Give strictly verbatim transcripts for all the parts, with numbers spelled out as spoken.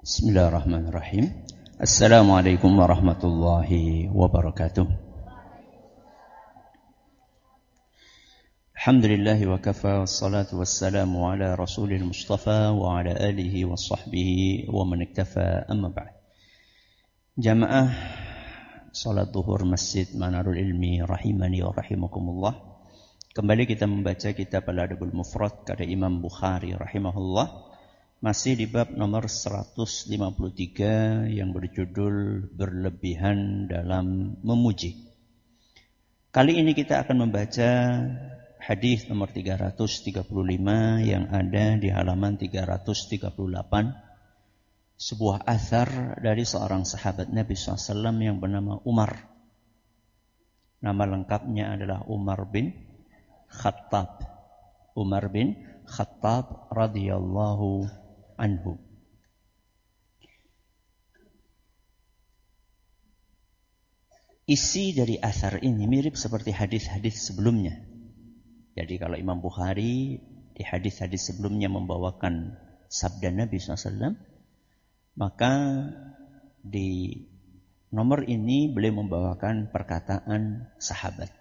Bismillahirrahmanirrahim. Assalamualaikum warahmatullahi wabarakatuh. Alhamdulillahi wa kafa, wassalatu wassalamu ala rasulil mustafa wa ala alihi wa sahbihi wa man iktafa, amma ba'd. Jamaah salat duhur Masjid Manarul Ilmi rahimani wa rahimakumullah. Kembali kita membaca kitab Al-Adabul Mufrad karya Imam Bukhari rahimahullah. Masih di bab nomor seratus lima puluh tiga yang berjudul berlebihan dalam memuji. Kali ini kita akan membaca hadis nomor tiga ratus tiga puluh lima yang ada di halaman tiga ratus tiga puluh delapan. Sebuah athar dari seorang sahabat Nabi shallallahu alaihi wasallam yang bernama Umar. Nama lengkapnya adalah Umar bin Khattab. Umar bin Khattab radhiyallahu anhu. Isi dari athar ini mirip seperti hadis-hadis sebelumnya. Jadi kalau Imam Bukhari di hadis-hadis sebelumnya membawakan sabda Nabi shallallahu alaihi wasallam, maka di nomor ini beliau membawakan perkataan sahabat.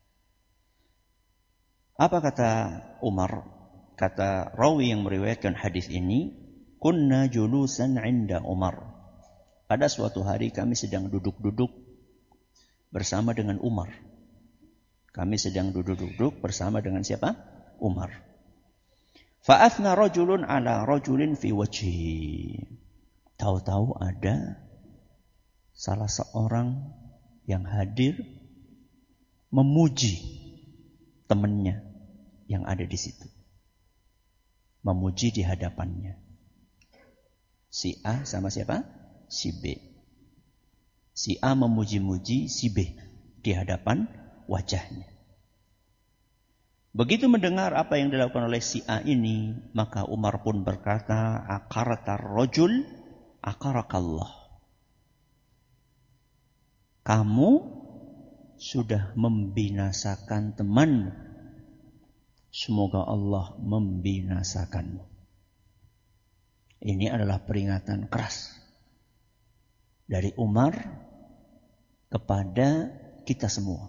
Apa kata Umar? Kata rawi yang meriwayatkan hadis ini, kunna julusan 'inda Umar. Pada suatu hari kami sedang duduk-duduk bersama dengan Umar. Kami sedang duduk-duduk bersama dengan siapa? Umar. Fa'athna rajulun ala rajulin fi wajhi. Tahu-tahu ada salah seorang yang hadir memuji temannya yang ada di situ. Memuji di hadapannya. Si A sama siapa? Si B. Si A memuji-muji si B di hadapan wajahnya. Begitu mendengar apa yang dilakukan oleh si A ini, maka Umar pun berkata, akaratar rajul akarakallah. Kamu sudah membinasakan temanmu. Semoga Allah membinasakanmu. Ini adalah peringatan keras dari Umar kepada kita semua.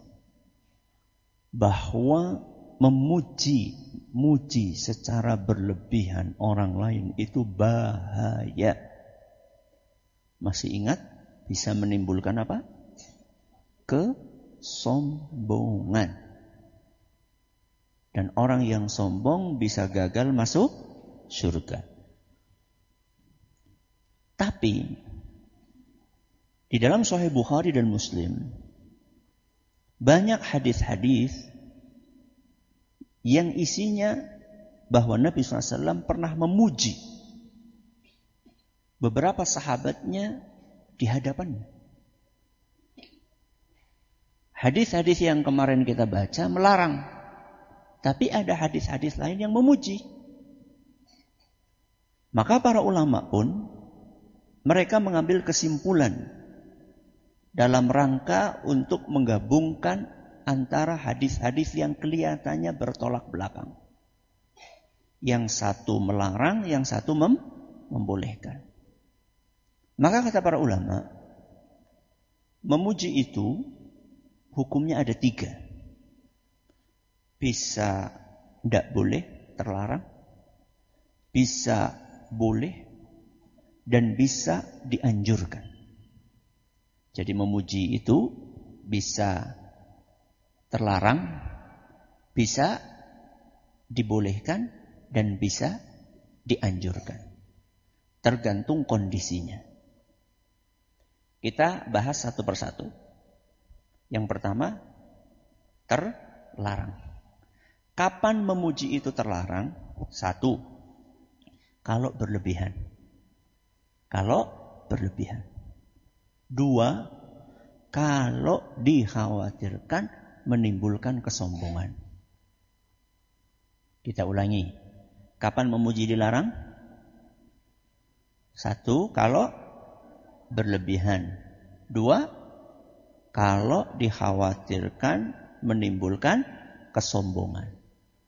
Bahwa memuji, muji secara berlebihan orang lain itu bahaya. Masih ingat? Bisa menimbulkan apa? Kesombongan. Dan orang yang sombong bisa gagal masuk surga. Tapi di dalam Sahih Bukhari dan Muslim banyak hadis-hadis yang isinya bahwa Nabi shallallahu alaihi wasallam pernah memuji beberapa sahabatnya di hadapannya. Hadis-hadis yang kemarin kita baca melarang. Tapi ada hadis-hadis lain yang memuji. Maka para ulama pun mereka mengambil kesimpulan dalam rangka untuk menggabungkan antara hadis-hadis yang kelihatannya bertolak belakang. Yang satu melarang, yang satu mem- membolehkan. Maka kata para ulama, memuji itu hukumnya ada tiga. Bisa tidak boleh, terlarang. Bisa boleh. Dan bisa dianjurkan. Jadi memuji itu bisa terlarang, bisa dibolehkan, dan bisa dianjurkan. Tergantung kondisinya. Kita bahas satu persatu. Yang pertama, terlarang. Kapan memuji itu terlarang? Satu, kalau berlebihan. Kalau berlebihan. Dua, kalau dikhawatirkan menimbulkan kesombongan. Kita ulangi. Kapan memuji dilarang? Satu, kalau berlebihan. Dua, kalau dikhawatirkan menimbulkan kesombongan.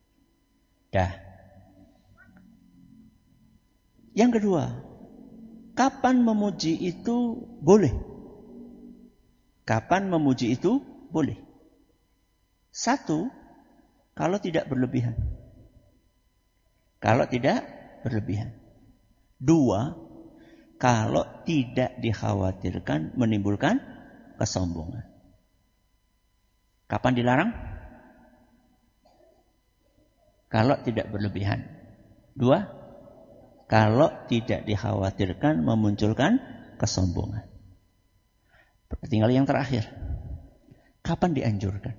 Dah. Yang kedua, kapan memuji itu boleh? Kapan memuji itu boleh? Satu, kalau tidak berlebihan. Kalau tidak berlebihan. Dua, kalau tidak dikhawatirkan menimbulkan kesombongan. Kapan dilarang? Kalau tidak berlebihan. Dua, kalau tidak dikhawatirkan memunculkan kesombongan. Tinggal yang terakhir. Kapan dianjurkan?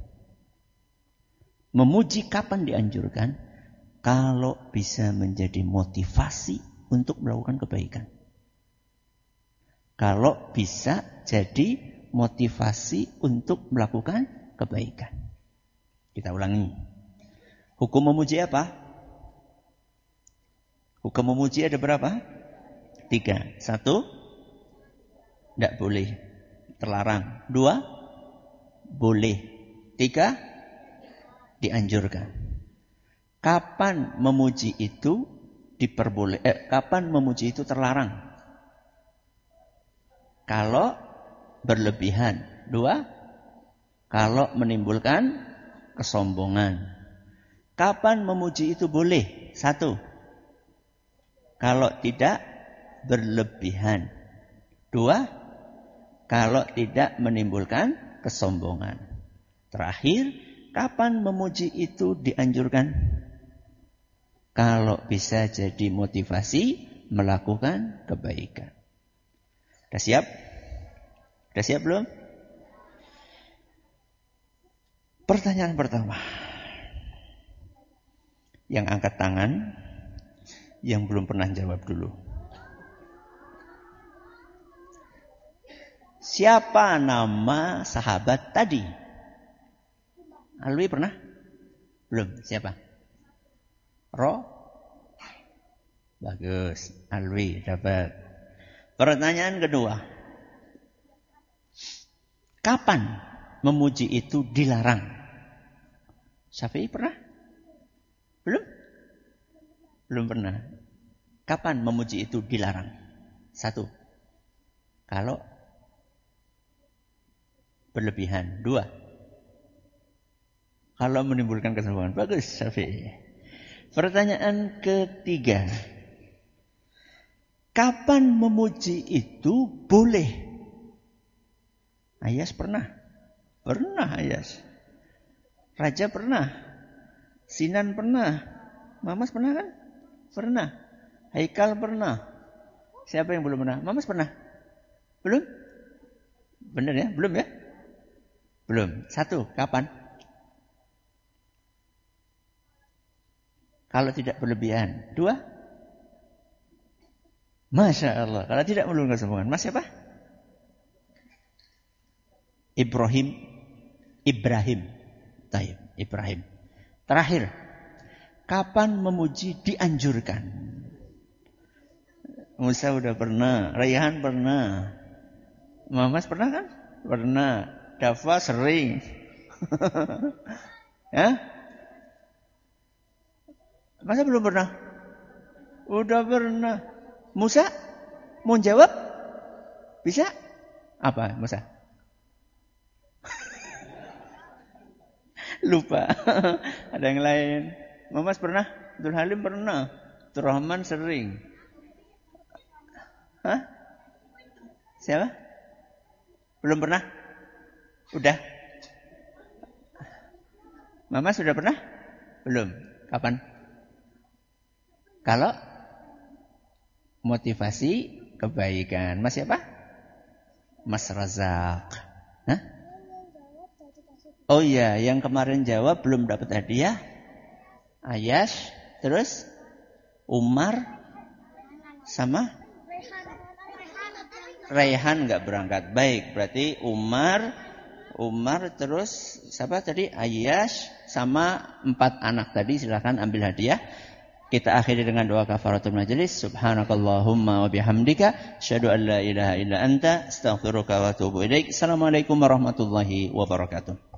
Memuji kapan dianjurkan? Kalau bisa menjadi motivasi untuk melakukan kebaikan. Kalau bisa jadi motivasi untuk melakukan kebaikan. Kita ulangi. Hukum memuji apa? Hukum memuji ada berapa? Tiga. Satu, tidak boleh. Terlarang. Dua, boleh. Tiga, dianjurkan. Kapan memuji itu diperboleh? Eh, kapan memuji itu terlarang? Kalau berlebihan. Dua, kalau menimbulkan kesombongan. Kapan memuji itu boleh? Satu, kalau tidak berlebihan. Dua, kalau tidak menimbulkan kesombongan. Terakhir, kapan memuji itu dianjurkan? Kalau bisa jadi motivasi melakukan kebaikan. Sudah siap? Sudah siap belum? Pertanyaan pertama. Yang angkat tangan, yang belum pernah jawab dulu. Siapa nama sahabat tadi? Alwi pernah? Belum. Siapa? Ro? Bagus. Alwi dapat. Pertanyaan kedua. Kapan memuji itu dilarang? Syafi'i pernah? Belum? Belum pernah. Kapan memuji itu dilarang? Satu, kalau berlebihan. Dua, kalau menimbulkan kesombongan. Bagus, Syafi'i. Pertanyaan ketiga. Kapan memuji itu boleh? Ayas pernah? Pernah Ayas. Raja pernah? Sinan pernah? Mamas pernah kan? Pernah. Haikal pernah. Siapa yang belum pernah? Mamas pernah? Belum? Benar ya? Belum ya? Belum. Satu, kapan? Kalau tidak berlebihan. Dua, Masya Allah. Kalau tidak menimbulkan kesombongan. Mas siapa? Ibrahim. Ibrahim. Taib. Ibrahim. Terakhir. Kapan memuji dianjurkan? Musa udah pernah. Rayhan pernah. Mamas pernah kan? Pernah. Dafa sering. Ya? Masa belum pernah? Udah pernah. Musa? Mau jawab? Bisa? Apa Musa? Lupa. Ada yang lain. Mamas pernah? Abdul Halim pernah. Abdul Rahman sering. Hah? Siapa? Belum pernah? Udah? Mama sudah pernah? Belum. Kapan? Kalau motivasi kebaikan. Mas siapa? Mas Razak. Hah? Oh iya, yang kemarin jawab belum dapat hadiah. Ayas, terus Umar sama Rayhan nggak berangkat. Baik, berarti Umar, Umar terus siapa tadi? Ayas sama empat anak tadi. Silakan ambil hadiah. Kita akhiri dengan doa kafaratul majelis. Subhanakallahumma wa bihamdika asyhadu an la ilaha illa anta astaghfiruka wa atubu ilaik. Assalamualaikum warahmatullahi wabarakatuh.